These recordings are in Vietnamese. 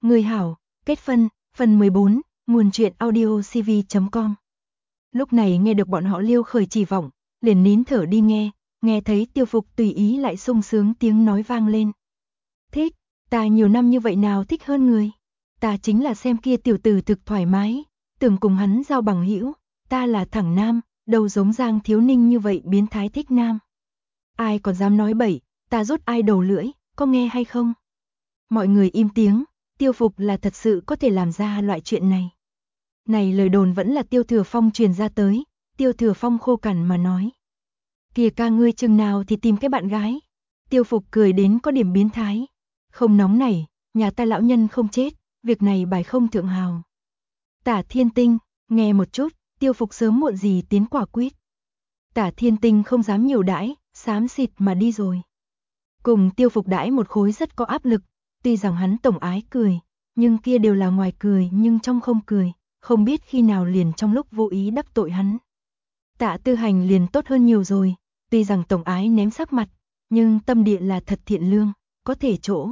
Người hảo, kết phân, phần 14, nguồn truyện audio cv.com. Lúc này nghe được bọn họ liêu khởi Chỉ Vọng, liền nín thở đi nghe thấy Tiêu Phục tùy ý lại sung sướng tiếng nói vang lên. Thích, ta nhiều năm như vậy nào thích hơn người. Ta chính là xem kia tiểu tử thực thoải mái, tưởng cùng hắn giao bằng hữu, ta là thẳng nam, đâu giống Giang Thiếu Ninh như vậy biến thái thích nam. Ai còn dám nói bậy, ta rút ai đầu lưỡi, có nghe hay không? Mọi người im tiếng, Tiêu Phục là thật sự có thể làm ra loại chuyện này. Này lời đồn vẫn là Tiêu Thừa Phong truyền ra tới, Tiêu Thừa Phong khô cằn mà nói. Kìa ca ngươi chừng nào thì tìm cái bạn gái. Tiêu Phục cười đến có điểm biến thái. Không nóng này, nhà ta lão nhân không chết, việc này bài không thượng hào. Tả Thiên Tinh, nghe một chút, Tiêu Phục sớm muộn gì tiến quả quyết. Tả Thiên Tinh không dám nhiều đãi, xám xịt mà đi rồi. Cùng Tiêu Phục đãi một khối rất có áp lực, tuy rằng hắn tổng ái cười, nhưng kia đều là ngoài cười nhưng trong không cười, không biết khi nào liền trong lúc vô ý đắc tội hắn. Tạ Tư Hành liền tốt hơn nhiều rồi, tuy rằng tổng ái ném sắc mặt, nhưng tâm địa là thật thiện lương, có thể chỗ.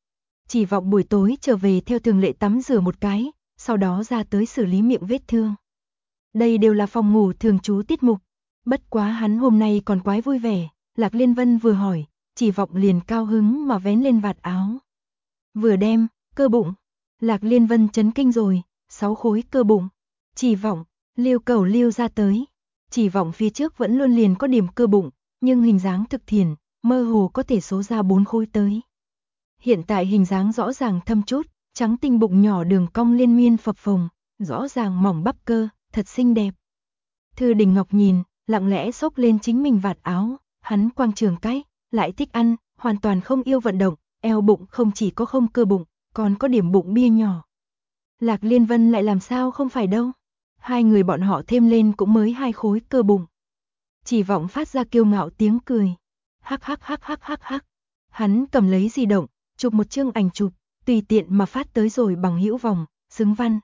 Chỉ Vọng buổi tối trở về theo thường lệ tắm rửa một cái, sau đó ra tới xử lý miệng vết thương. Đây đều là phòng ngủ thường trú tiết mục, bất quá hắn hôm nay còn quái vui vẻ, Lạc Liên Vân vừa hỏi, Chỉ Vọng liền cao hứng mà vén lên vạt áo. Vừa đem, cơ bụng. Lạc Liên Vân chấn kinh rồi, 6 khối cơ bụng. Chỉ Vọng, liêu cầu liêu ra tới. Chỉ Vọng phía trước vẫn luôn liền có điểm cơ bụng, nhưng hình dáng thực thiền, mơ hồ có thể số ra 4 khối tới. Hiện tại hình dáng rõ ràng thâm chút, trắng tinh bụng nhỏ đường cong liên miên phập phồng, rõ ràng mỏng bắp cơ, thật xinh đẹp. Thư Đình Ngọc nhìn, lặng lẽ xốc lên chính mình vạt áo, hắn quang trường cái, lại thích ăn, hoàn toàn không yêu vận động, eo bụng không chỉ có không cơ bụng, còn có điểm bụng bia nhỏ. Lạc Liên Vân lại làm sao không phải đâu. Hai người bọn họ thêm lên cũng mới 2 khối cơ bụng. Chỉ Vọng phát ra kiêu ngạo tiếng cười. Hắc hắc hắc hắc hắc hắc. Hắn cầm lấy di động, chụp một chương ảnh chụp, tùy tiện mà phát tới rồi bằng hữu vòng, xứng văn.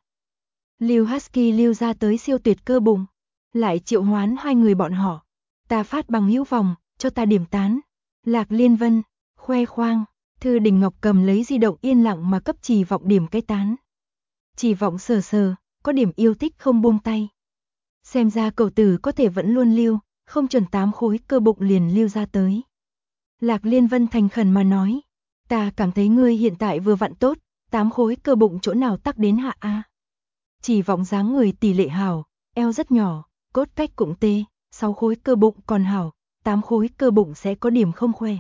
Lưu Husky lưu ra tới siêu tuyệt cơ bụng. Lại triệu hoán hai người bọn họ. Ta phát bằng hữu vòng, cho ta điểm tán. Lạc Liên Vân, khoe khoang. Thư Đình Ngọc cầm lấy di động yên lặng mà cấp Chỉ Vọng điểm cái tán. Chỉ Vọng sờ sờ, có điểm yêu thích không buông tay. Xem ra cậu tử có thể vẫn luôn lưu, không chuẩn 8 khối cơ bụng liền lưu ra tới. Lạc Liên Vân thành khẩn mà nói, ta cảm thấy ngươi hiện tại vừa vặn tốt, 8 khối cơ bụng chỗ nào tắc đến hạ a. Chỉ Vọng dáng người tỷ lệ hảo, eo rất nhỏ, cốt cách cũng tê, 6 khối cơ bụng còn hảo, 8 khối cơ bụng sẽ có điểm không khoe.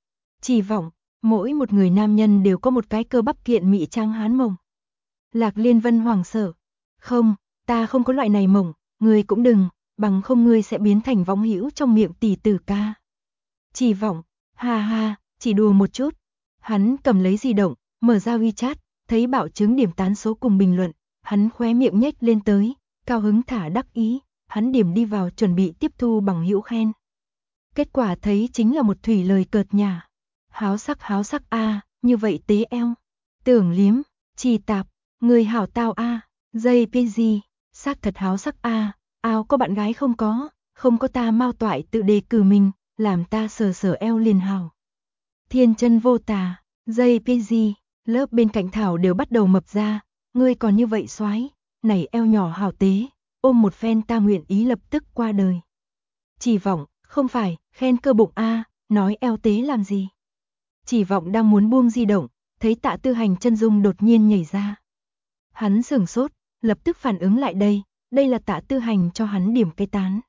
Chỉ Vọng, mỗi một người nam nhân đều có một cái cơ bắp kiện mị trang hán mông. Lạc Liên Vân hoảng sợ. Không, ta không có loại này mông, ngươi cũng đừng, bằng không ngươi sẽ biến thành võng hữu trong miệng tỷ tử ca. Chỉ Vọng, ha ha, chỉ đùa một chút. Hắn cầm lấy di động, mở ra WeChat, thấy bảo chứng điểm tán số cùng bình luận, hắn khóe miệng nhếch lên tới, cao hứng thả đắc ý, hắn điểm đi vào chuẩn bị tiếp thu bằng hữu khen. Kết quả thấy chính là một thủy lời cợt nhả. Háo sắc a, như vậy tế eo. Tưởng liếm, Chỉ Tạp, người hảo tao a, JPG, xác thật háo sắc a, ao có bạn gái không có, không có ta mau toại tự đề cử mình, làm ta sờ sờ eo liền hảo. Thiên chân vô tà, JPG, lớp bên cạnh Thảo đều bắt đầu mập ra, ngươi còn như vậy soái, này eo nhỏ hảo tế, ôm một phen ta nguyện ý lập tức qua đời. Chỉ Vọng, không phải, khen cơ bụng a, nói eo tế làm gì? Chỉ Vọng đang muốn buông di động, thấy Tạ Tư Hành chân dung đột nhiên nhảy ra. Hắn sửng sốt, lập tức phản ứng lại đây là Tạ Tư Hành cho hắn điểm cái tán.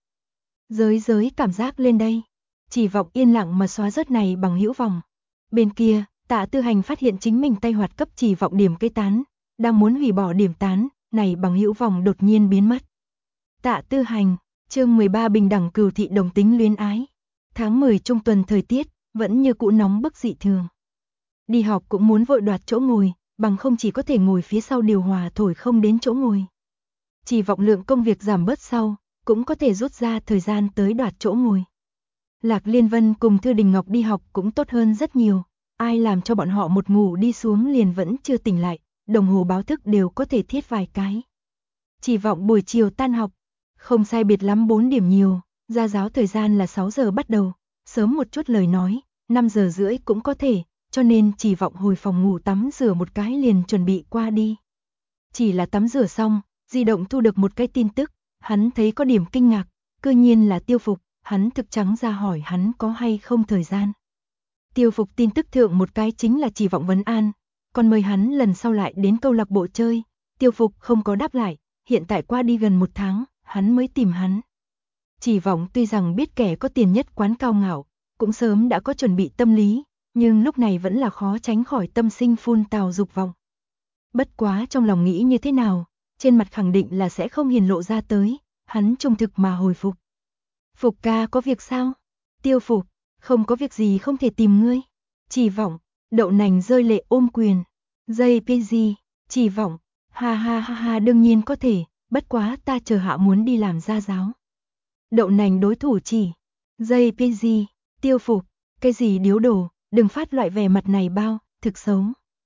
Giới cảm giác lên đây. Chỉ Vọng yên lặng mà xóa rớt này bằng hữu vòng. Bên kia, Tạ Tư Hành phát hiện chính mình tay hoạt cấp Chỉ Vọng điểm cái tán, đang muốn hủy bỏ điểm tán, này bằng hữu vòng đột nhiên biến mất. Tạ Tư Hành, chương 13 bình đẳng cừu thị đồng tính luyến ái. Tháng 10 trung tuần thời tiết, vẫn như cũ nóng bức dị thường. Đi học cũng muốn vội đoạt chỗ ngồi, bằng không chỉ có thể ngồi phía sau điều hòa thổi không đến chỗ ngồi. Chỉ Vọng lượng công việc giảm bớt sau, cũng có thể rút ra thời gian tới đoạt chỗ ngồi. Lạc Liên Vân cùng Thư Đình Ngọc đi học cũng tốt hơn rất nhiều, ai làm cho bọn họ một ngủ đi xuống liền vẫn chưa tỉnh lại, đồng hồ báo thức đều có thể thiết vài cái. Chỉ Vọng buổi chiều tan học, không sai biệt lắm 4 điểm nhiều, ra giáo thời gian là 6 giờ bắt đầu, sớm một chút lời nói, 5 giờ rưỡi cũng có thể, cho nên Chỉ Vọng hồi phòng ngủ tắm rửa một cái liền chuẩn bị qua đi. Chỉ là tắm rửa xong, di động thu được một cái tin tức, hắn thấy có điểm kinh ngạc, cư nhiên là Tiêu Phục, hắn thực trắng ra hỏi hắn có hay không thời gian. Tiêu Phục tin tức thượng một cái chính là Chỉ Vọng vấn an, còn mời hắn lần sau lại đến câu lạc bộ chơi. Tiêu Phục không có đáp lại, hiện tại qua đi gần 1 tháng, hắn mới tìm hắn. Chỉ Vọng tuy rằng biết kẻ có tiền nhất quán cao ngạo, cũng sớm đã có chuẩn bị tâm lý, nhưng lúc này vẫn là khó tránh khỏi tâm sinh phun tào dục vọng. Bất quá trong lòng nghĩ như thế nào, trên mặt khẳng định là sẽ không hiển lộ ra tới, hắn trung thực mà hồi phục. Phục ca có việc sao? Tiêu Phục, không có việc gì không thể tìm ngươi. Chỉ Vọng, Đậu Nành rơi lệ ôm quyền. JPG, Chỉ Vọng, ha ha ha ha đương nhiên có thể, bất quá ta chờ hạ muốn đi làm gia giáo. Đậu Nành đối thủ chỉ. JPG, Tiêu Phục, cái gì điếu đồ, đừng phát loại vẻ mặt này bao, thực xấu.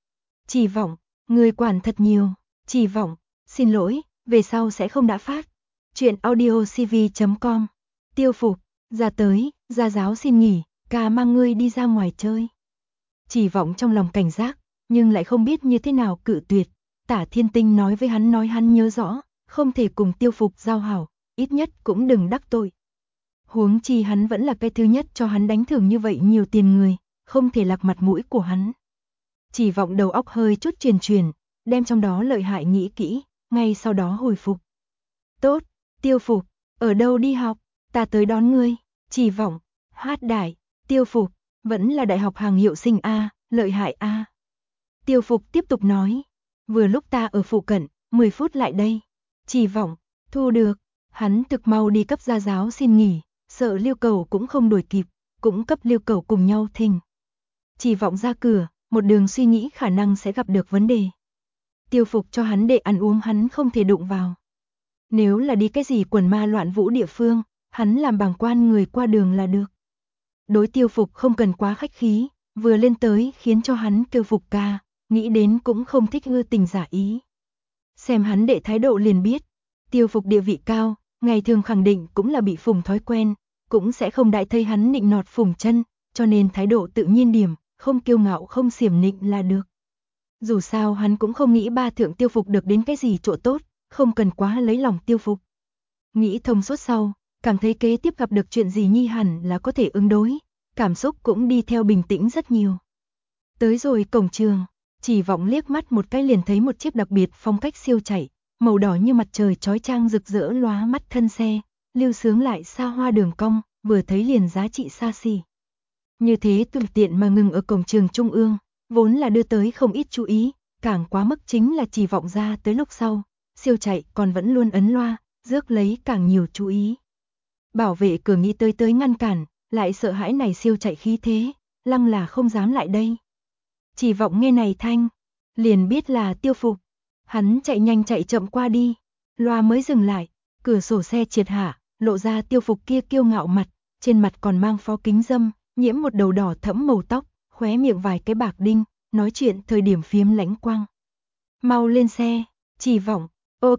Chỉ Vọng, người quản thật nhiều. Chỉ Vọng, xin lỗi, về sau sẽ không đã phát. Chuyện audiocv.com. Tiêu Phục, ra tới, gia giáo xin nghỉ, ca mang ngươi đi ra ngoài chơi. Chỉ Vọng trong lòng cảnh giác, nhưng lại không biết như thế nào cự tuyệt. Tả Thiên Tinh nói hắn nhớ rõ, không thể cùng Tiêu Phục giao hảo, ít nhất cũng đừng đắc tội. Huống chi hắn vẫn là cái thứ nhất cho hắn đánh thưởng như vậy nhiều tiền người, không thể lạc mặt mũi của hắn. Chỉ Vọng đầu óc hơi chút truyền, đem trong đó lợi hại nghĩ kỹ, ngay sau đó hồi phục. Tốt, Tiêu Phục, ở đâu đi học, ta tới đón ngươi. Chỉ Vọng, hát đại, Tiêu Phục, vẫn là đại học hàng hiệu sinh A, lợi hại A. Tiêu Phục tiếp tục nói, vừa lúc ta ở phụ cận, 10 phút lại đây. Chỉ Vọng, thu được, hắn thực mau đi cấp gia giáo xin nghỉ, sợ Liêu Cầu cũng không đuổi kịp, cũng cấp Liêu Cầu cùng nhau thỉnh. Chỉ Vọng ra cửa, một đường suy nghĩ khả năng sẽ gặp được vấn đề. Tiêu Phục cho hắn để ăn uống hắn không thể đụng vào. Nếu là đi cái gì quần ma loạn vũ địa phương, hắn làm bàng quan người qua đường là được. Đối Tiêu Phục không cần quá khách khí, vừa lên tới khiến cho hắn kêu Phục ca, nghĩ đến cũng không thích ưa tình giả ý. Xem hắn đệ thái độ liền biết, Tiêu Phục địa vị cao, ngày thường khẳng định cũng là bị phùng thói quen, cũng sẽ không đại thấy hắn nịnh nọt phùng chân, cho nên thái độ tự nhiên điểm, không kiêu ngạo không xiểm nịnh là được. Dù sao hắn cũng không nghĩ ba thượng Tiêu Phục được đến cái gì chỗ tốt, không cần quá lấy lòng Tiêu Phục. Nghĩ thông suốt sau, cảm thấy kế tiếp gặp được chuyện gì nhi hẳn là có thể ứng đối, cảm xúc cũng đi theo bình tĩnh rất nhiều. Tới rồi cổng trường, Chỉ Vọng liếc mắt một cái liền thấy một chiếc đặc biệt phong cách siêu chạy, màu đỏ như mặt trời chói chang rực rỡ lóa mắt thân xe, lưu sướng lại xa hoa đường cong, vừa thấy liền giá trị xa xỉ. Như thế tùy tiện mà ngừng ở cổng trường trung ương, vốn là đưa tới không ít chú ý, càng quá mức chính là Chỉ Vọng ra tới lúc sau, siêu chạy còn vẫn luôn ấn loa, rước lấy càng nhiều chú ý. Bảo vệ cửa nghĩ tới ngăn cản, lại sợ hãi này siêu chạy khí thế, lăng là không dám lại đây. Chỉ Vọng nghe này thanh, liền biết là Tiêu Phục. Hắn chạy nhanh chạy chậm qua đi, loa mới dừng lại, cửa sổ xe triệt hạ, lộ ra Tiêu Phục kia kiêu ngạo mặt, trên mặt còn mang phó kính dâm, nhiễm một đầu đỏ thẫm màu tóc, khóe miệng vài cái bạc đinh, nói chuyện thời điểm phiếm lãnh quang. Mau lên xe, Chỉ Vọng, ok,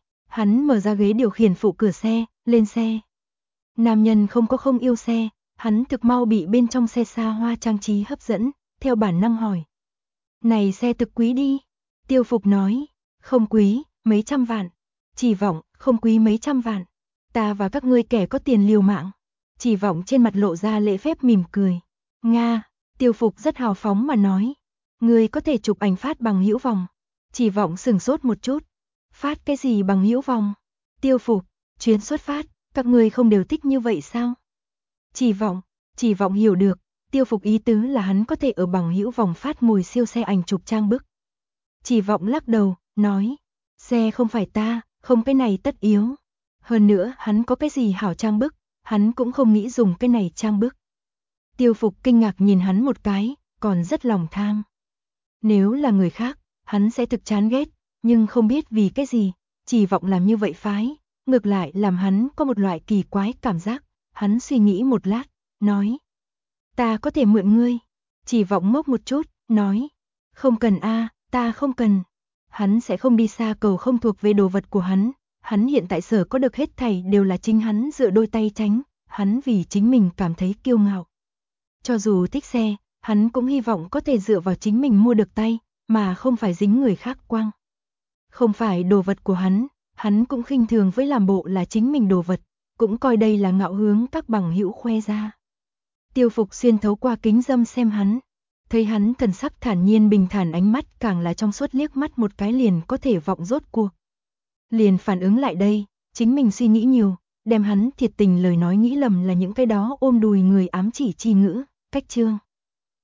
hắn mở ra ghế điều khiển phụ cửa xe, lên xe. Nam nhân không yêu xe, hắn thực mau bị bên trong xe xa hoa trang trí hấp dẫn, theo bản năng hỏi. Này xe thực quý đi, Tiêu Phục nói, không quý, mấy trăm vạn. Chỉ Vọng, không quý mấy trăm vạn. Ta và các ngươi kẻ có tiền liều mạng. Chỉ Vọng trên mặt lộ ra lễ phép mỉm cười. Nga, Tiêu Phục rất hào phóng mà nói. Ngươi có thể chụp ảnh phát bằng hữu vọng. Chỉ Vọng sừng sốt một chút. Phát cái gì bằng hữu vọng? Tiêu Phục, chuyến xuất phát, các ngươi không đều thích như vậy sao? Chỉ Vọng hiểu được, Tiêu Phục ý tứ là hắn có thể ở bằng hữu vòng phát ngồi siêu xe ảnh chụp trang bức. Chỉ Vọng lắc đầu, nói, xe không phải ta, không cái này tất yếu. Hơn nữa hắn có cái gì hảo trang bức, hắn cũng không nghĩ dùng cái này trang bức. Tiêu Phục kinh ngạc nhìn hắn một cái, còn rất lòng tham. Nếu là người khác, hắn sẽ thực chán ghét, nhưng không biết vì cái gì, Chỉ Vọng làm như vậy phái, ngược lại làm hắn có một loại kỳ quái cảm giác. Hắn suy nghĩ một lát, nói, ta có thể mượn ngươi. Chỉ Vọng ngốc một chút, nói, không cần a, ta không cần. Hắn sẽ không đi xa cầu không thuộc về đồ vật của hắn hiện tại sở có được hết thảy đều là chính hắn dựa đôi tay tránh, hắn vì chính mình cảm thấy kiêu ngạo. Cho dù thích xe, hắn cũng hy vọng có thể dựa vào chính mình mua được tay, mà không phải dính người khác quăng. Không phải đồ vật của hắn cũng khinh thường với làm bộ là chính mình đồ vật, cũng coi đây là ngạo hướng các bằng hữu khoe ra. Tiêu Phục xuyên thấu qua kính dâm xem hắn, thấy hắn thần sắc thản nhiên bình thản, ánh mắt càng là trong suốt, liếc mắt một cái liền có thể vọng rốt cuộc. Liền phản ứng lại đây, chính mình suy nghĩ nhiều, đem hắn thiệt tình lời nói nghĩ lầm là những cái đó ôm đùi người ám chỉ chi ngữ, cách chương.